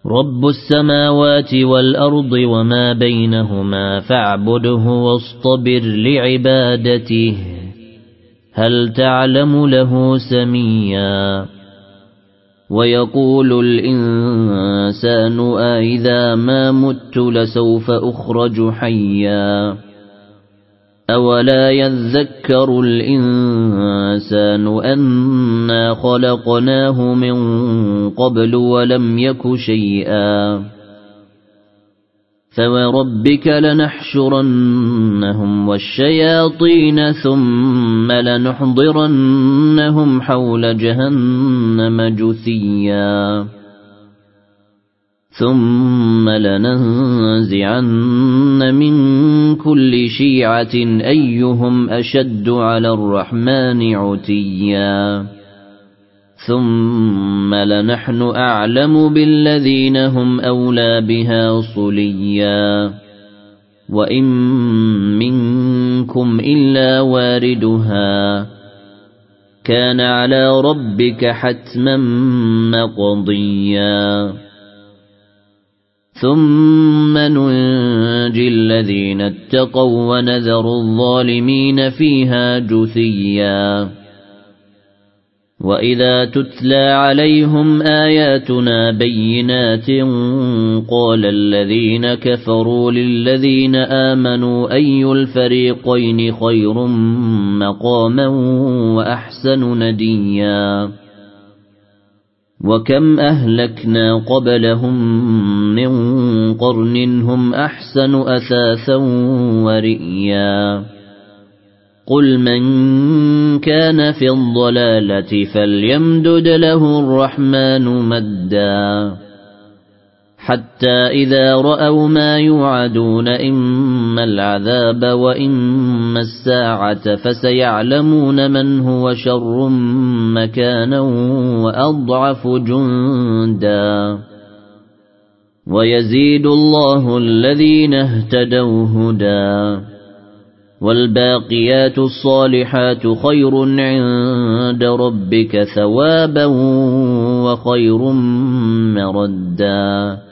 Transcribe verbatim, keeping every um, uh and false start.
رب السماوات والأرض وما بينهما فاعبده واصطبر لعبادته هل تعلم له سميا ويقول الإنسان أإذا ما مت لسوف أخرج حيا أولا يذكر الإنسان أنا خلقناه من قبل ولم يك شيئا فوربك لنحشرنهم والشياطين ثم لنحضرنهم حول جهنم جثيا ثم لننزعن من كل شيعة أيهم أشد على الرحمن عتيا ثم لنحن أعلم بالذين هم أولى بها صليا وإن منكم إلا واردها كان على ربك حتما مقضيا ثم ننجي الذين اتقوا ونذر الظالمين فيها جثيا وإذا تتلى عليهم آياتنا بينات قال الذين كفروا للذين آمنوا أي الفريقين خير مقاما وأحسن نديا وكم أهلكنا قبلهم من قرن هم أحسن أثاثا ورئيا قل من كان في الضلالة فليمدد له الرحمن مدا حتى إذا رأوا ما يوعدون إما العذاب وإما الساعة فسيعلمون من هو شر مكانا وأضعف جندا ويزيد الله الذين اهتدوا هدى والباقيات الصالحات خير عند ربك ثوابا وخير مردا